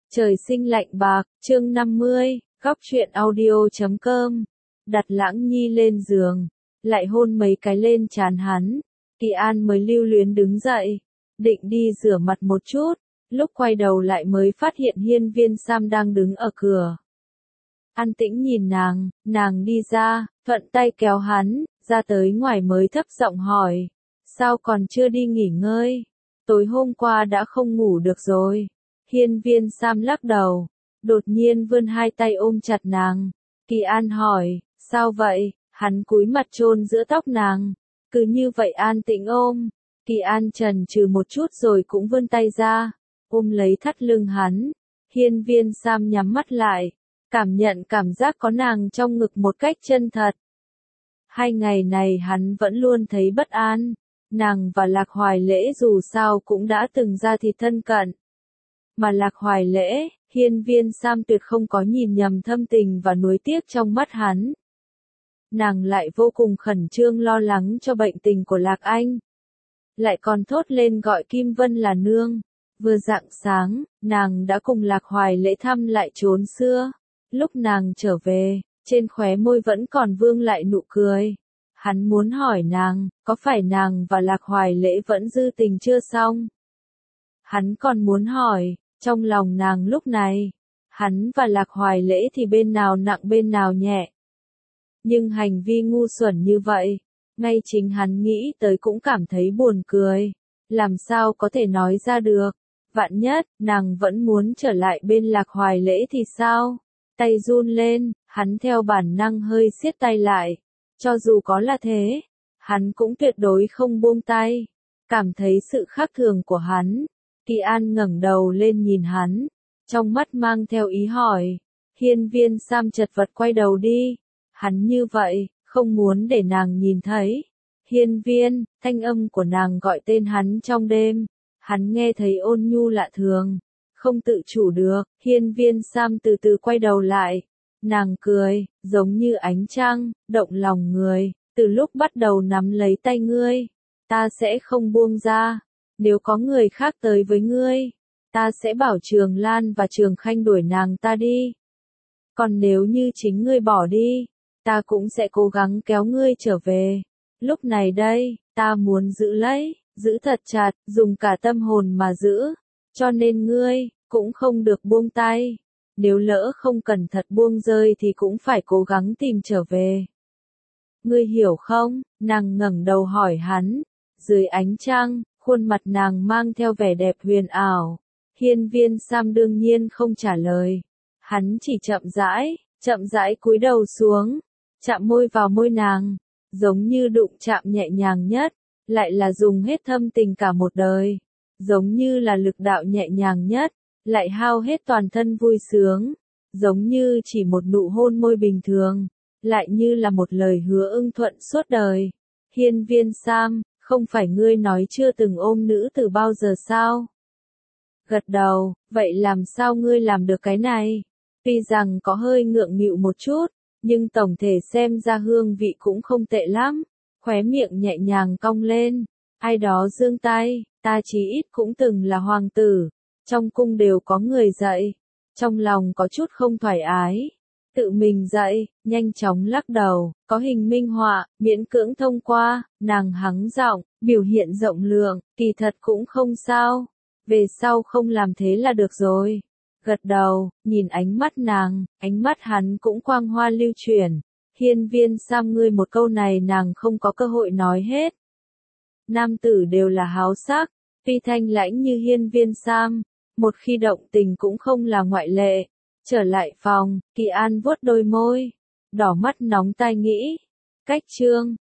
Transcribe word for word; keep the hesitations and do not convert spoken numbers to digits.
Trời sinh lạnh bạc, chương năm mươi, góc truyện audio chấm com. Đặt Lãng Nhi lên giường, lại hôn mấy cái lên trán hắn. Kỳ An mới lưu luyến đứng dậy, định đi rửa mặt một chút, lúc quay đầu lại mới phát hiện Hiên Viên Sam đang đứng ở cửa. An Tĩnh nhìn nàng, nàng đi ra, thuận tay kéo hắn, ra tới ngoài mới thấp giọng hỏi, sao còn chưa đi nghỉ ngơi? Tối hôm qua đã không ngủ được rồi. Hiên Viên Sam lắc đầu, đột nhiên vươn hai tay ôm chặt nàng. Kỳ An hỏi, sao vậy? Hắn cúi mặt chôn giữa tóc nàng, cứ như vậy An Tĩnh ôm. Kỳ An chần chừ một chút rồi cũng vươn tay ra, ôm lấy thắt lưng hắn. Hiên Viên Sam nhắm mắt lại, cảm nhận cảm giác có nàng trong ngực một cách chân thật. Hai ngày này hắn vẫn luôn thấy bất an. Nàng và Lạc Hoài Lễ dù sao cũng đã từng ra thịt thân cận. Mà Lạc Hoài Lễ, Hiên Viên Sam tuyệt không có nhìn nhầm thâm tình và nuối tiếc trong mắt hắn. Nàng lại vô cùng khẩn trương lo lắng cho bệnh tình của Lạc Anh. Lại còn thốt lên gọi Kim Vân là nương. Vừa rạng sáng, nàng đã cùng Lạc Hoài Lễ thăm lại chốn xưa. Lúc nàng trở về, trên khóe môi vẫn còn vương lại nụ cười. Hắn muốn hỏi nàng, có phải nàng và Lạc Hoài Lễ vẫn dư tình chưa xong? Hắn còn muốn hỏi, trong lòng nàng lúc này, hắn và Lạc Hoài Lễ thì bên nào nặng bên nào nhẹ. Nhưng hành vi ngu xuẩn như vậy, ngay chính hắn nghĩ tới cũng cảm thấy buồn cười. Làm sao có thể nói ra được? Vạn nhất, nàng vẫn muốn trở lại bên Lạc Hoài Lễ thì sao? Tay run lên, hắn theo bản năng hơi siết tay lại. Cho dù có là thế, hắn cũng tuyệt đối không buông tay. Cảm thấy sự khác thường của hắn. Kỳ An ngẩng đầu lên nhìn hắn, trong mắt mang theo ý hỏi. Hiên Viên Sam chật vật quay đầu đi. Hắn như vậy, không muốn để nàng nhìn thấy. Hiên Viên, thanh âm của nàng gọi tên hắn trong đêm. Hắn nghe thấy ôn nhu lạ thường, không tự chủ được. Hiên Viên Sam từ từ quay đầu lại. Nàng cười, giống như ánh trăng, động lòng người. Từ lúc bắt đầu nắm lấy tay ngươi, ta sẽ không buông ra. Nếu có người khác tới với ngươi, ta sẽ bảo Trường Lan và Trường Khanh đuổi nàng ta đi. Còn nếu như chính ngươi bỏ đi, ta cũng sẽ cố gắng kéo ngươi trở về. Lúc này đây, ta muốn giữ lấy, giữ thật chặt, dùng cả tâm hồn mà giữ. Cho nên ngươi, cũng không được buông tay. Nếu lỡ không cẩn thận buông rơi thì cũng phải cố gắng tìm trở về. Ngươi hiểu không? Nàng ngẩng đầu hỏi hắn. Dưới ánh trăng, khuôn mặt nàng mang theo vẻ đẹp huyền ảo. Hiên Viên Sam đương nhiên không trả lời. Hắn chỉ chậm rãi, chậm rãi cúi đầu xuống, chạm môi vào môi nàng, giống như đụng chạm nhẹ nhàng nhất, lại là dùng hết thâm tình cả một đời, giống như là lực đạo nhẹ nhàng nhất, lại hao hết toàn thân vui sướng, giống như chỉ một nụ hôn môi bình thường, lại như là một lời hứa ưng thuận suốt đời. Hiên Viên Sam, không phải ngươi nói chưa từng ôm nữ từ bao giờ sao? Gật đầu, vậy làm sao ngươi làm được cái này? Tuy rằng có hơi ngượng nghịu một chút, nhưng tổng thể xem ra hương vị cũng không tệ lắm. Khóe miệng nhẹ nhàng cong lên, ai đó giương tay, ta chí ít cũng từng là hoàng tử. Trong cung đều có người dạy, trong lòng có chút không thoải ái. Tự mình dạy, nhanh chóng lắc đầu, có hình minh họa, miễn cưỡng thông qua. Nàng hắng giọng, biểu hiện rộng lượng, kỳ thật cũng không sao. Về sau không làm thế là được rồi. Gật đầu, nhìn ánh mắt nàng, ánh mắt hắn cũng quang hoa lưu chuyển. Hiên Viên Sam, ngươi một câu này nàng không có cơ hội nói hết. Nam tử đều là háo sắc, tuy thanh lãnh như Hiên Viên Sam, một khi động tình cũng không là ngoại lệ. Trở lại phòng, Kỳ An vuốt đôi môi, đỏ mắt nóng tai nghĩ. Cách chương